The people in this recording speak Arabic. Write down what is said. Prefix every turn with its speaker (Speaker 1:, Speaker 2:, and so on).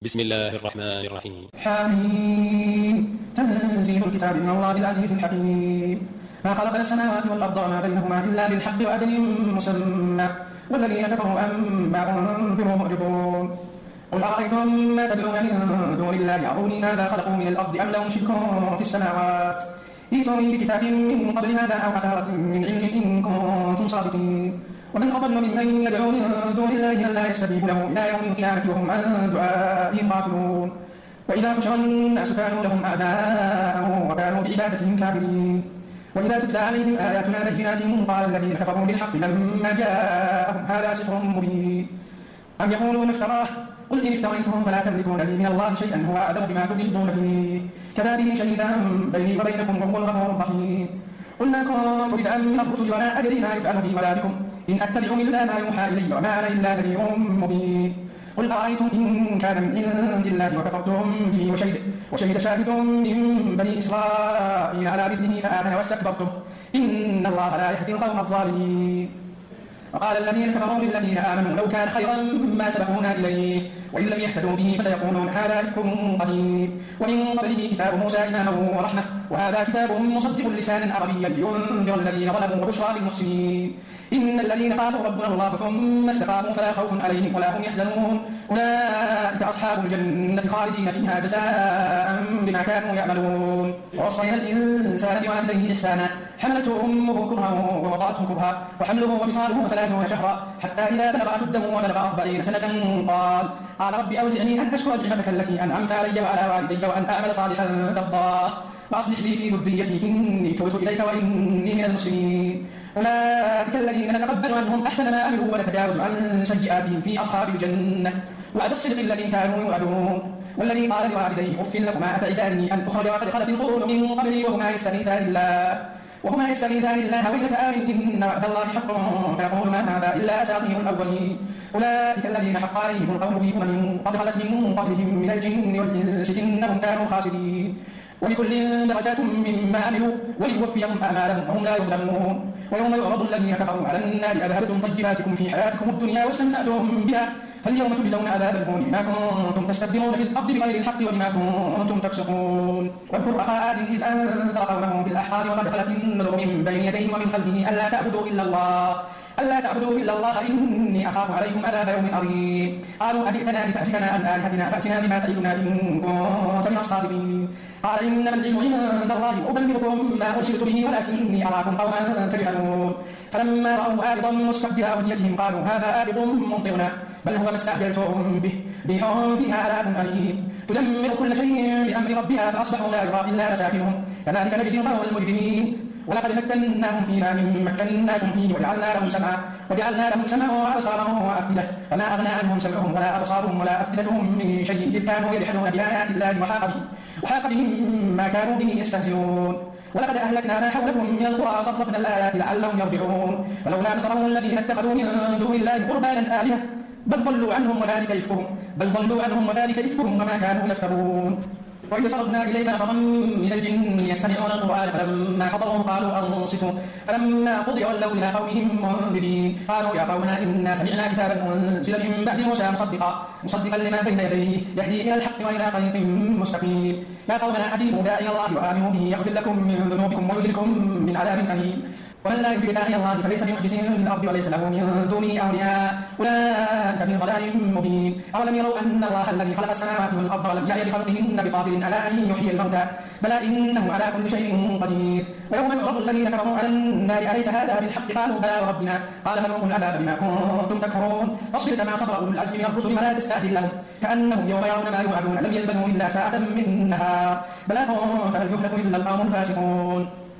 Speaker 1: بسم الله الرحمن الرحيم.
Speaker 2: حميم تنزيل الكتاب من الله العزيز الحكيم. ما خلقنا السماوات والأرض وما بينهما إلا بالحق وأجل مسمى والذين كفروا أما أنذروا معرضون. قل أرأيتم ما تدعون من دون الله أروني ماذا خلقوا من الأرض أم لهم شرك في السماوات ائتوني بكتاب من قبل هذا أو أثارة من علم إن كنتم صادقين. ومن أضل ممن يدعو من دون الله من لا يستجيب له إلى يوم القيامة وهم عن دعائهم غافلون. وإذا حشر الناس كانوا لهم أعداء وكانوا بعبادتهم كافرين. وإذا تتلى عليهم آياتنا بينات قال الذين كفروا بالحق لما جاءهم هذا سحر مبين. أم يقولون افتراه قل إن افتريته فلا تملكون لي من الله شيئا هو أعلم بما تفيضون فيه كذلك شهيدا بيني وبينكم وهو الغفور الرحيم. قل ما كنت بدعا من الرسل ولا أدري ما يفعل بي ولا بكم إن أتبع إلا ما يوحى إلي وما أنا إلا نذير مبين. قل أرأيتم إن كان من عند الله وكفرتم به وشهد شاهد من بني إسرائيل على مثله فآمن واستكبرتم إن الله لا يهدي القوم الظالمين. وقال الذين كفروا للذين آمنوا لو كان خيرا ما سبقونا إليه وإن لم يهتدوا به فسيقولون هذا إفك قديم. ومن قبله كتاب موسى إماما ورحمة وهذا كتاب مصدق لسانا عربيا لينذر الذين ظلموا وبشرى للمحسنين. إن الذين قالوا ربنا الله ثم استقاموا فلا خوف عليهم ولا هم يحزنون أولئك أصحاب الجنة خالدين فيها جزاء بما كانوا يعملون. ووصينا الإنسان بوالديه إحسانا حملته أمه كرها ووضعته كرها وحمله وفصاله 30 شهرا حتى إذا بلغ أشده وبلغ 40 سنة قال رب أوزعني أن أشكر نعمتك التي أنعمت علي وعلى والدي وأن أعمل صالحا ترضاه وأصلح لي في ذريتي إني تبت إليك وإني من المسلمين. أولئك الذين نتقبل عنهم أحسن ما عملوا ونتجاوز عن سيئاتهم في أصحاب الجنة وعد الصدق الذي كانوا يوعدون. والذي قال لوالديه أف لكما أتعداني أن أخرج وقد خلت القرون من قبلي وهما يستغيثان الله ويلك آمن إن وعد الله حق فيقول ما هذا إلا أساطير الأولين. أولئك الذين حق عليهم القول في قد خلت من قبلهم من الجن والإنس إنهم كانوا خاسرين. ولكل درجات مما عملوا وليوفيهم أعمالهم وهم لا يظلمون. ويوم يعرض الذين كفروا على النار أذهبتم طيباتكم في حياتكم الدنيا واستمتعتم بها فاليوم تجزون عذاب الهون بما كنتم تستكبرون في الأرض بغير الحق وبما كنتم تفسقون. واذكر أخا عاد إذ أنذر قومه بالأحقار وقد خلت النذر من بين يديه ومن خلفه ألا تعبدوا إلا الله إني أخاف عليكم عذاب يوم عظيم. قالوا أجئتنا لتأفكنا عن آلهتنا فأتنا بما تعدنا إن كنت من الصادقين. قال إنما العلم عند الله أبلغكم ما أرسلت به ولكني أراكم قوما تجهلون. فلما رأوا عارضا مستقبل أوديتهم قالوا هذا عارض ممطرنا بل هو ما استعجلتم به ريح فيها عذاب أليم تدمر كل شيء بأمر ربها فأصبحوا لا يرى إلا مساكنهم كذلك نجزي القوم المجرمين. ولقد مكناهم فيما من مكناكم فيه وجعلنا لهم سمعا وأبصارا وأفئدة فما أغنى عنهم سمعهم ولا أبصارهم ولا أفئدتهم من شيء إذ كانوا يجحدون بآيات الله وحاق بهم ما كانوا به يستهزئون. ولقد أهلكنا ما حولكم من القرى صرفنا الآيات لعلهم يرجعون. فلولا نصرهم الذين اتخذوا من دون الله قربانا آلهة بل ضلوا عنهم وذلك إفكهم وما كانوا يفترون. وإذ صرفنا إليك نفرا من الجن يستمعون القرآن فلما حضروه قالوا أنصتوا فلما قضي ولوا إلى قومهم منذرين قالوا يا قومنا إنا سمعنا كتابا أنزل من بعد موسى مصدقا لما بين يديه يهدي إلى الحق وإلى طريق مستقيم. يا قومنا أجيبوا داعي الله وآمنوا به يغفر لكم من ذنوبكم ويجركم من عذاب أليم. ومن لا يجب داعي الله فليس بمعجز في الأرض وليس له من دونه أولياء أولئك في ضلال مبين. أولم يروا أن الله الذي خلق السماوات والأرض ولم يعي بخلقهن بقادر على أن يحيي الموتى بلى إنه على كل شيء قدير. ويوم يعرض الذين كفروا على النار أليس هذا بالحق قالوا بلى وربنا قال فذوقوا العذاب بما كنتم تكفرون. فاصبر كما صبر أولو العزم من الرسل ولا تستعجل لهم كأنهم يوم يرون ما يوعدون لم يلبثوا إلا ساعة من نهار بلاغ فهل يهلك إلا القوم الفاسقون.